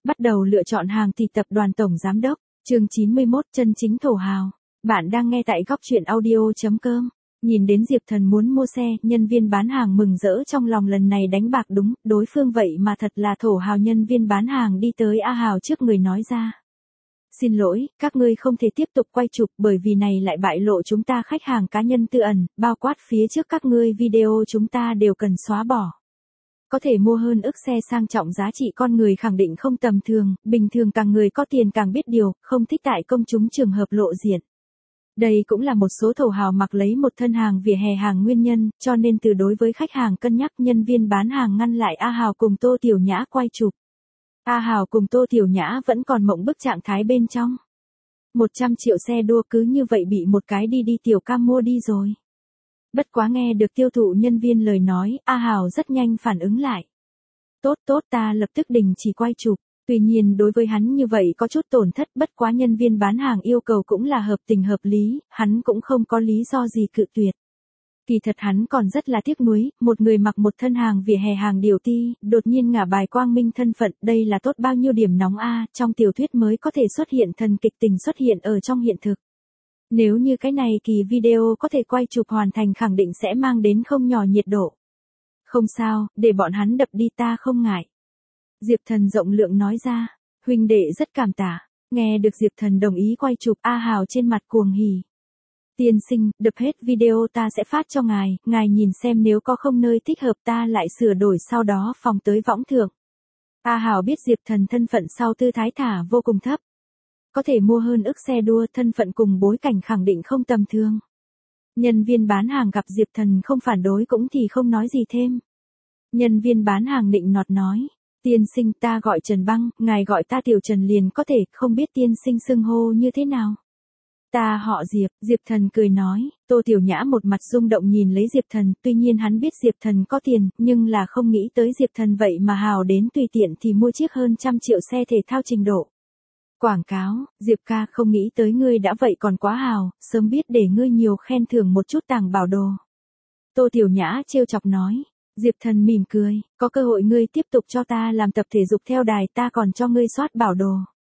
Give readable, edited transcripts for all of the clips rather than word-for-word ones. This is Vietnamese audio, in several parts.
Bắt đầu lựa chọn hàng thì tập đoàn tổng giám đốc, chương 91 chân chính thổ hào. Bạn đang nghe tại góc chuyện audio.com. Nhìn đến Diệp Thần muốn mua xe, nhân viên bán hàng mừng rỡ trong lòng lần này đánh bạc đúng, đối phương vậy mà thật là thổ hào. Nhân viên bán hàng đi tới A Hào trước người nói ra. Xin lỗi, các ngươi không thể tiếp tục quay chụp bởi vì này lại bại lộ chúng ta khách hàng cá nhân tư ẩn, bao quát phía trước các ngươi video chúng ta đều cần xóa bỏ. Có thể mua hơn ức xe sang trọng giá trị con người khẳng định không tầm thường, bình thường càng người có tiền càng biết điều, không thích tại công chúng trường hợp lộ diện. Đây cũng là một số thổ hào mặc lấy một thân hàng vỉa hè hàng nguyên nhân, cho nên từ đối với khách hàng cân nhắc nhân viên bán hàng ngăn lại A Hào cùng Tô Tiểu Nhã quay chụp. A Hào cùng Tô Tiểu Nhã vẫn còn mộng bức trạng thái bên trong. 100 triệu xe đua cứ như vậy bị một cái đi tiểu ca mua đi rồi. Bất quá nghe được tiêu thụ nhân viên lời nói, A Hào rất nhanh phản ứng lại. Tốt ta lập tức đình chỉ quay chụp. Tuy nhiên đối với hắn như vậy có chút tổn thất, bất quá nhân viên bán hàng yêu cầu cũng là hợp tình hợp lý, hắn cũng không có lý do gì cự tuyệt. Kỳ thật hắn còn rất là tiếc nuối, một người mặc một thân hàng vỉa hè hàng điều ti, đột nhiên ngả bài quang minh thân phận, đây là tốt bao nhiêu điểm nóng a, trong tiểu thuyết mới có thể xuất hiện thần kịch tình xuất hiện ở trong hiện thực. Nếu như cái này kỳ video có thể quay chụp hoàn thành khẳng định sẽ mang đến không nhỏ nhiệt độ. Không sao, để bọn hắn đập đi ta không ngại. Diệp Thần rộng lượng nói ra, huynh đệ rất cảm tạ. Nghe được Diệp Thần đồng ý quay chụp, A Hào trên mặt cuồng hỉ. Tiên sinh, đập hết video ta sẽ phát cho ngài nhìn xem nếu có không nơi thích hợp ta lại sửa đổi sau đó phòng tới võng thượng. A Hào biết Diệp Thần thân phận sau tư thái thả vô cùng thấp. Có thể mua hơn ức xe đua, thân phận cùng bối cảnh khẳng định không tầm thường. Nhân viên bán hàng gặp Diệp Thần không phản đối cũng thì không nói gì thêm. Nhân viên bán hàng nịnh nọt nói, tiên sinh ta gọi Trần Băng, ngài gọi ta Tiểu Trần liền có thể, không biết tiên sinh xưng hô như thế nào. Ta họ Diệp, Diệp Thần cười nói. Tô Tiểu Nhã một mặt rung động nhìn lấy Diệp Thần, tuy nhiên hắn biết Diệp Thần có tiền, nhưng là không nghĩ tới Diệp Thần vậy mà hào đến tùy tiện thì mua chiếc hơn 100 triệu xe thể thao trình độ. Quảng cáo, Diệp ca không nghĩ tới ngươi đã vậy còn quá hào, sớm biết để ngươi nhiều khen thưởng một chút tàng bảo đồ. Tô Tiểu Nhã trêu chọc nói. Diệp Thần mỉm cười, có cơ hội ngươi tiếp tục cho ta làm tập thể dục theo đài ta còn cho ngươi soát bảo đồ.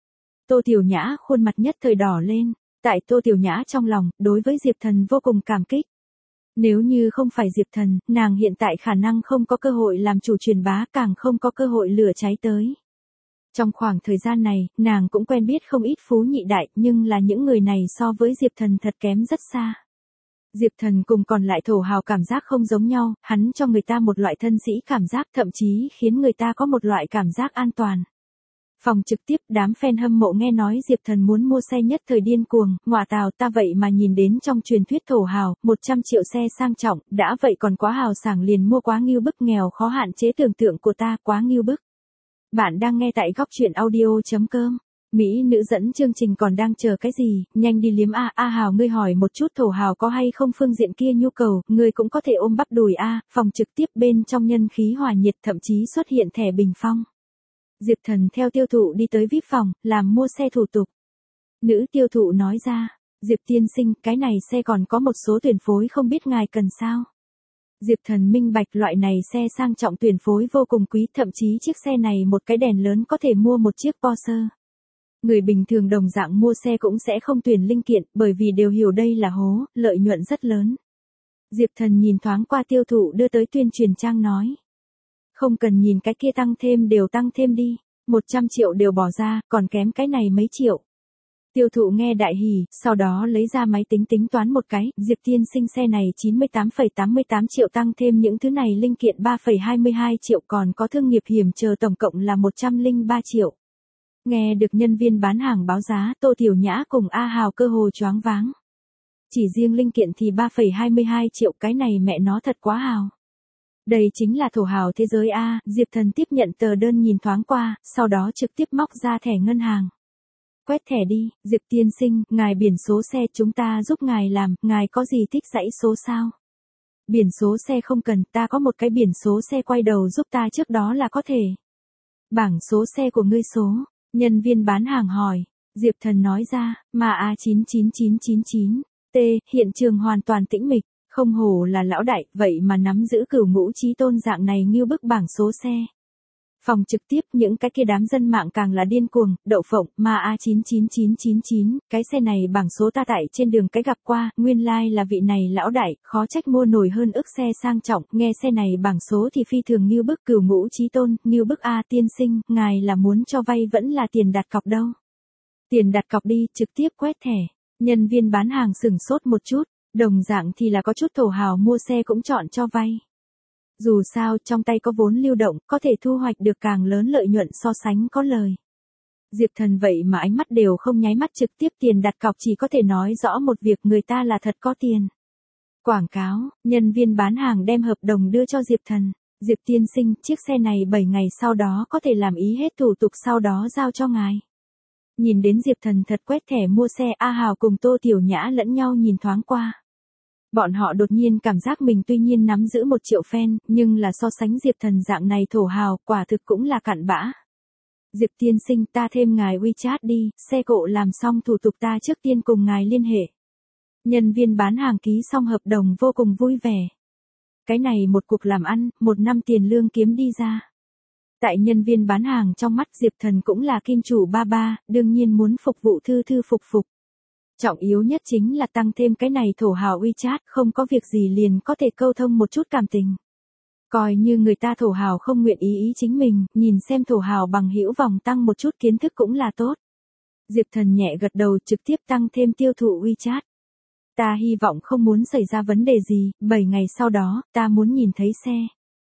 Tô Tiểu Nhã khuôn mặt nhất thời đỏ lên, tại Tô Tiểu Nhã trong lòng, đối với Diệp Thần vô cùng cảm kích. Nếu như không phải Diệp Thần, nàng hiện tại khả năng không có cơ hội làm chủ truyền bá, càng không có cơ hội lửa cháy tới. Trong khoảng thời gian này, nàng cũng quen biết không ít phú nhị đại, nhưng là những người này so với Diệp Thần thật kém rất xa. Diệp Thần cùng còn lại thổ hào cảm giác không giống nhau, hắn cho người ta một loại thân sĩ cảm giác, thậm chí khiến người ta có một loại cảm giác an toàn. Phòng trực tiếp, đám fan hâm mộ nghe nói Diệp Thần muốn mua xe nhất thời điên cuồng, ngọa tào ta vậy mà nhìn đến trong truyền thuyết thổ hào, 100 triệu xe sang trọng, đã vậy còn quá hào sảng liền mua quá ngưu bức, nghèo khó hạn chế tưởng tượng của ta, quá ngưu bức. Bạn đang nghe tại góc chuyện audio.com. Mỹ nữ dẫn chương trình còn đang chờ cái gì, nhanh đi liếm a. A Hào ngươi hỏi một chút thổ hào có hay không phương diện kia nhu cầu, ngươi cũng có thể ôm bắp đùi a. Phòng trực tiếp bên trong nhân khí hòa nhiệt, thậm chí xuất hiện thẻ bình phong. Diệp Thần theo tiêu thụ đi tới VIP phòng, làm mua xe thủ tục. Nữ tiêu thụ nói ra, Diệp tiên sinh, cái này xe còn có một số tuyển phối không biết ngài cần sao. Diệp Thần minh bạch loại này xe sang trọng tuyển phối vô cùng quý, thậm chí chiếc xe này một cái đèn lớn có thể mua một chiếc Porsche. Người bình thường đồng dạng mua xe cũng sẽ không tuyển linh kiện, bởi vì đều hiểu đây là hố, lợi nhuận rất lớn. Diệp Thần nhìn thoáng qua tiêu thụ đưa tới tuyên truyền trang nói. Không cần nhìn cái kia tăng thêm đều tăng thêm đi, 100 triệu đều bỏ ra, còn kém cái này mấy triệu. Tiêu thụ nghe đại hỉ, sau đó lấy ra máy tính tính toán một cái, Diệp tiên sinh xe này 98,88 triệu tăng thêm những thứ này linh kiện 3,22 triệu còn có thương nghiệp hiểm chờ tổng cộng là 103 triệu. Nghe được nhân viên bán hàng báo giá, Tô Tiểu Nhã cùng A Hào cơ hồ choáng váng. Chỉ riêng linh kiện thì 3,22 triệu, cái này mẹ nó thật quá hào. Đây chính là thổ hào thế giới a. Diệp Thần tiếp nhận tờ đơn nhìn thoáng qua, sau đó trực tiếp móc ra thẻ ngân hàng. Quét thẻ đi, Diệp tiên sinh, ngài biển số xe chúng ta giúp ngài làm, ngài có gì thích dãy số sao? Biển số xe không cần, ta có một cái biển số xe quay đầu giúp ta trước đó là có thể. Bảng số xe của ngươi số. Nhân viên bán hàng hỏi, Diệp Thần nói ra, mà A99999, T, hiện trường hoàn toàn tĩnh mịch, không hổ là lão đại, vậy mà nắm giữ cửu ngũ chí tôn dạng này như bức bảng số xe. Phòng trực tiếp những cái kia đám dân mạng càng là điên cuồng, đậu phộng, ma A99999, cái xe này bảng số ta tại trên đường cái gặp qua, nguyên lai là vị này lão đại, khó trách mua nổi hơn ức xe sang trọng, nghe xe này bảng số thì phi thường như bức Cửu Ngũ Chí Tôn, như bức A tiên sinh, ngài là muốn cho vay vẫn là tiền đặt cọc đâu. Tiền đặt cọc đi, trực tiếp quét thẻ. Nhân viên bán hàng sửng sốt một chút, đồng dạng thì là có chút thổ hào mua xe cũng chọn cho vay. Dù sao trong tay có vốn lưu động, có thể thu hoạch được càng lớn lợi nhuận so sánh có lời. Diệp Thần vậy mà ánh mắt đều không nháy mắt trực tiếp tiền đặt cọc chỉ có thể nói rõ một việc người ta là thật có tiền. Quảng cáo, nhân viên bán hàng đem hợp đồng đưa cho Diệp Thần. Diệp tiên sinh, chiếc xe này 7 ngày sau đó có thể làm ý hết thủ tục sau đó giao cho ngài. Nhìn đến Diệp Thần thật quét thẻ mua xe, A Hào cùng Tô Tiểu Nhã lẫn nhau nhìn thoáng qua. Bọn họ đột nhiên cảm giác mình tuy nhiên nắm giữ 1 triệu fan, nhưng là so sánh Diệp Thần dạng này thổ hào, quả thực cũng là cặn bã. Diệp tiên sinh, ta thêm ngài WeChat đi, xe cộ làm xong thủ tục ta trước tiên cùng ngài liên hệ. Nhân viên bán hàng ký xong hợp đồng vô cùng vui vẻ. Cái này một cuộc làm ăn, 1 năm tiền lương kiếm đi ra. Tại nhân viên bán hàng trong mắt Diệp Thần cũng là kim chủ ba ba, đương nhiên muốn phục vụ thư thư phục phục. Trọng yếu nhất chính là tăng thêm cái này thổ hào WeChat, không có việc gì liền có thể câu thông một chút cảm tình. Coi như người ta thổ hào không nguyện ý chính mình, nhìn xem thổ hào bằng hữu vòng tăng một chút kiến thức cũng là tốt. Diệp Thần nhẹ gật đầu trực tiếp tăng thêm tiêu thụ WeChat. Ta hy vọng không muốn xảy ra vấn đề gì, 7 ngày sau đó, ta muốn nhìn thấy xe.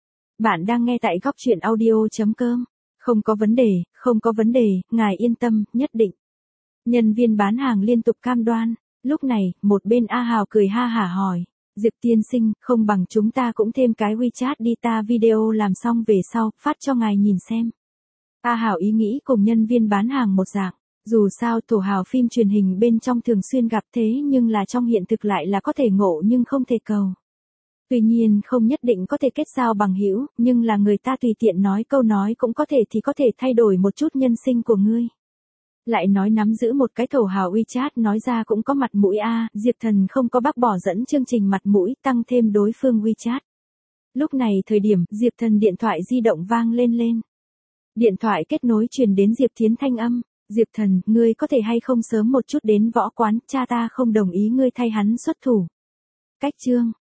Bạn đang nghe tại góc chuyện audio.com. Không có vấn đề, không có vấn đề, ngài yên tâm, nhất định. Nhân viên bán hàng liên tục cam đoan. Lúc này, một bên A Hào cười ha hả hỏi. Diệp tiên sinh, không bằng chúng ta cũng thêm cái WeChat đi, ta video làm xong về sau, phát cho ngài nhìn xem. A Hào ý nghĩ cùng nhân viên bán hàng một dạng. Dù sao thổ hào phim truyền hình bên trong thường xuyên gặp thế nhưng là trong hiện thực lại là có thể ngộ nhưng không thể cầu. Tuy nhiên không nhất định có thể kết giao bằng hữu, nhưng là người ta tùy tiện nói câu nói cũng có thể thì có thể thay đổi một chút nhân sinh của ngươi. Lại nói nắm giữ một cái thổ hào WeChat nói ra cũng có mặt mũi a, Diệp Thần không có bác bỏ dẫn chương trình mặt mũi tăng thêm đối phương WeChat. Lúc này thời điểm Diệp Thần điện thoại di động vang lên. Điện thoại kết nối truyền đến Diệp Thiến thanh âm. Diệp Thần, ngươi có thể hay không sớm một chút đến võ quán, cha ta không đồng ý ngươi thay hắn xuất thủ. Cách chương.